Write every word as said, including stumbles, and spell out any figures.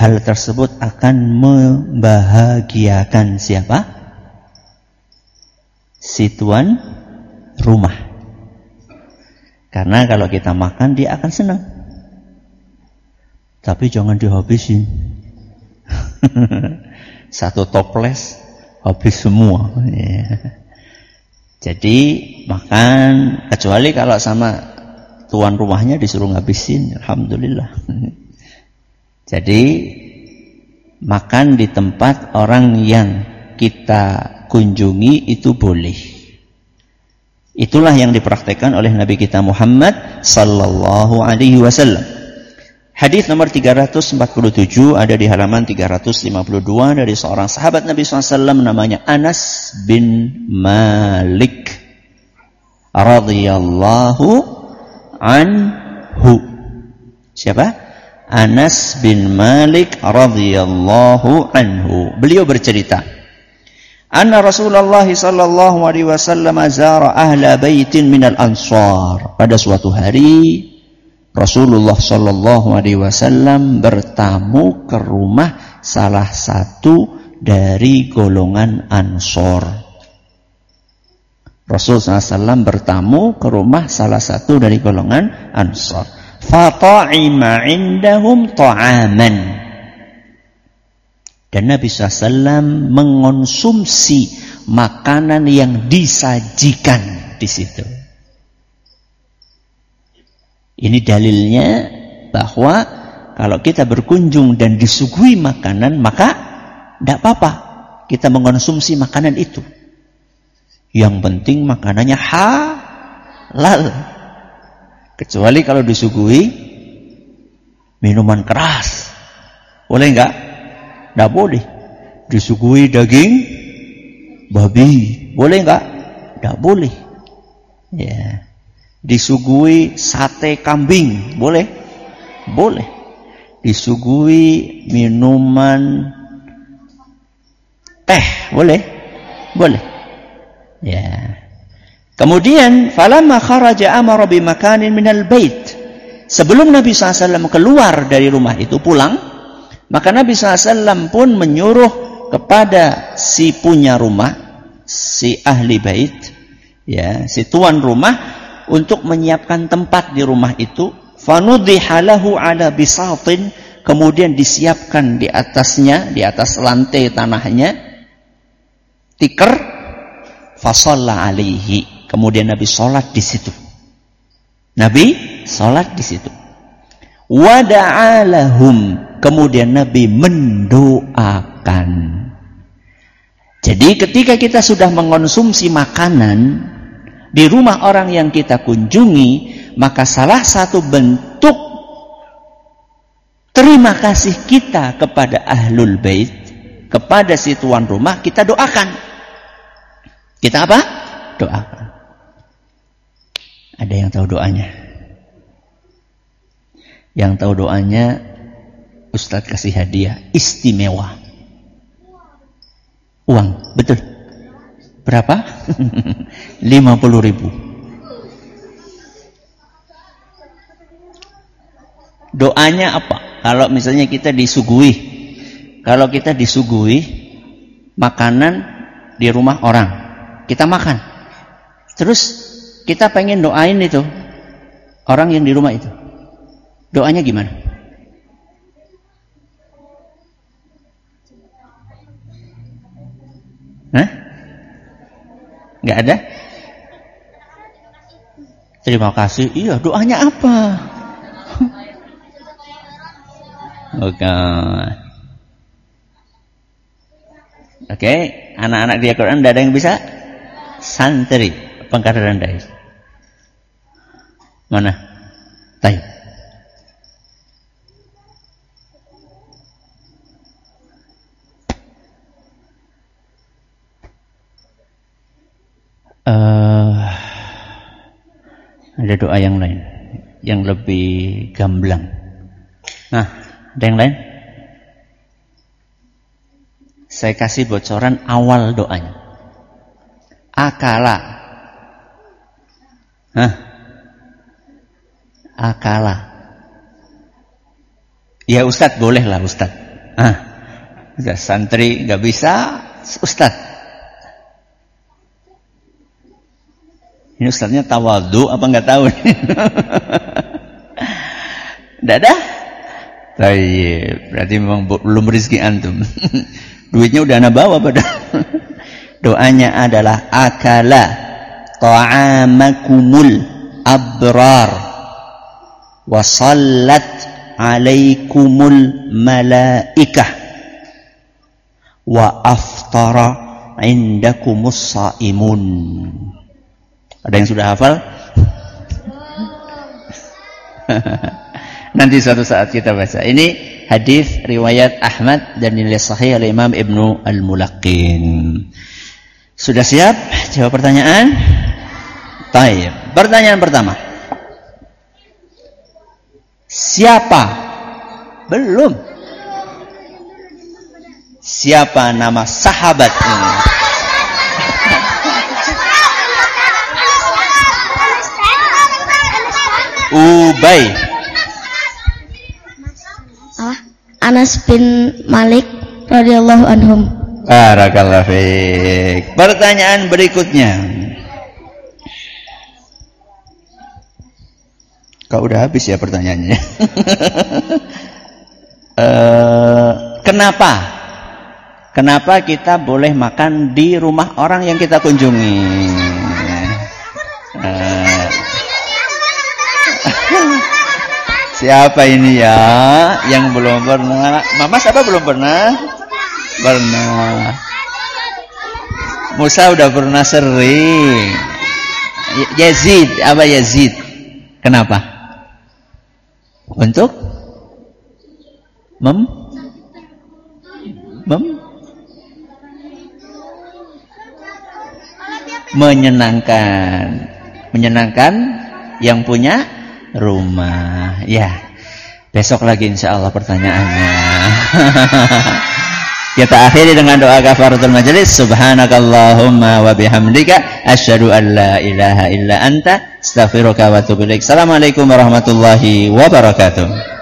hal tersebut akan membahagiakan siapa? Si tuan rumah. Karena kalau kita makan dia akan senang. Tapi jangan dihabisin. Satu toples habis semua. Ya. Jadi makan, kecuali kalau sama tuan rumahnya disuruh ngabisin, alhamdulillah. Jadi makan di tempat orang yang kita kunjungi itu boleh. Itulah yang dipraktekkan oleh Nabi kita Muhammad sallallahu alaihi wasallam. Hadis nomor tiga ratus empat puluh tujuh ada di halaman tiga ratus lima puluh dua dari seorang sahabat Nabi shallallahu alaihi wasallam namanya Anas bin Malik radhiyallahu anhu. Siapa? Anas bin Malik radhiyallahu anhu. Beliau bercerita, anna Rasulullah sallallahu alaihi wasallam zara ahla baitin minal ansar. Pada suatu hari Rasulullah sallallahu alaihi wasallam bertamu ke rumah salah satu dari golongan Ansor. Rasulullah sallallahu alaihi wasallam bertamu ke rumah salah satu dari golongan Ansor. Fata'ima indahum ta'aman. Dan Nabi shallallahu alaihi wasallam mengonsumsi makanan yang disajikan di situ. Ini dalilnya bahwa kalau kita berkunjung dan disuguhi makanan, maka tidak apa-apa kita mengonsumsi makanan itu. Yang penting makanannya halal. Kecuali kalau disuguhi minuman keras. Boleh enggak? Tidak boleh. Disuguhi daging babi. Boleh enggak? Tidak boleh. Ya. Disuguhi sate kambing. Boleh? Boleh. Disuguhi minuman teh. Boleh? Boleh. Ya. Kemudian falamma kharaja amara bi makanin minal bait. Sebelum Nabi shallallahu alaihi wasallam keluar dari rumah itu pulang, maka Nabi shallallahu alaihi wasallam pun menyuruh kepada si punya rumah, si ahli bait, ya, si tuan rumah untuk menyiapkan tempat di rumah itu. Fanudhiha lahu ala bisatin, kemudian disiapkan di atasnya, di atas lantai tanahnya tikar, fasalla alaihi. Kemudian Nabi sholat di situ. Nabi sholat di situ. Wada'alahum. Kemudian Nabi mendoakan. Jadi ketika kita sudah mengonsumsi makanan di rumah orang yang kita kunjungi, maka salah satu bentuk terima kasih kita kepada ahlul bait, kepada si tuan rumah, kita doakan. Kita apa? Doakan. Ada yang tahu doanya? Yang tahu doanya, Ustadz kasih hadiah istimewa. Uang, betul. Berapa? lima puluh ribu. Doanya apa? Kalau misalnya kita disuguhi, kalau kita disuguhi makanan di rumah orang, kita makan. Terus kita pengen doain itu orang yang di rumah itu. Doanya gimana? Hah? Nggak ada? Terima kasih. Iya, doanya apa? Oke. Oke, anak-anak di Al-Quran ada yang bisa? Santri. Pangkara rendah. Mana? Taib. Uh, ada doa yang lain yang lebih gamblang. Nah, ada yang lain? Saya kasih bocoran awal doanya. Akala. Hah? Akala. Ya Ustadz, bolehlah Ustadz. Ah, udah santri nggak bisa, ustaz. Ini ustaznya tawadhu apa nggak tahu? Nggak ada? Baik, berarti memang belum rezeki antum. Duitnya udah anak bawa padahal. Doanya adalah akala ta'amakumul abrar wa sallat alaikumul malaikah wa aftara indakumus saimun. Ada yang sudah hafal? Nanti suatu saat kita baca. Ini hadis riwayat Ahmad dan nilai sahih oleh Imam Ibnu Al-Mulaqqin. Sudah siap jawab pertanyaan? Baik. Pertanyaan pertama. Siapa? Belum. Siapa nama sahabat ini? Ubay. Anas bin Malik radhiyallahu anhum. Barakallahu fiik. Pertanyaan berikutnya. Kau udah habis ya pertanyaannya? uh, kenapa? Kenapa kita boleh makan di rumah orang yang kita kunjungi? Uh, siapa ini ya yang belum pernah? Mama siapa belum pernah? Pernah. Musa udah pernah sering. Yazid, apa Yazid? Kenapa? Untuk mem mem menyenangkan, menyenangkan yang punya rumah. Ya, besok lagi insya Allah pertanyaannya. Kita akhiri dengan doa kafaratul majelis. Subhanakallahumma wa bihamdika asyhadu an la ilaha illa anta astaghfiruka wa atubu ilaik. Assalamualaikum warahmatullahi wabarakatuh.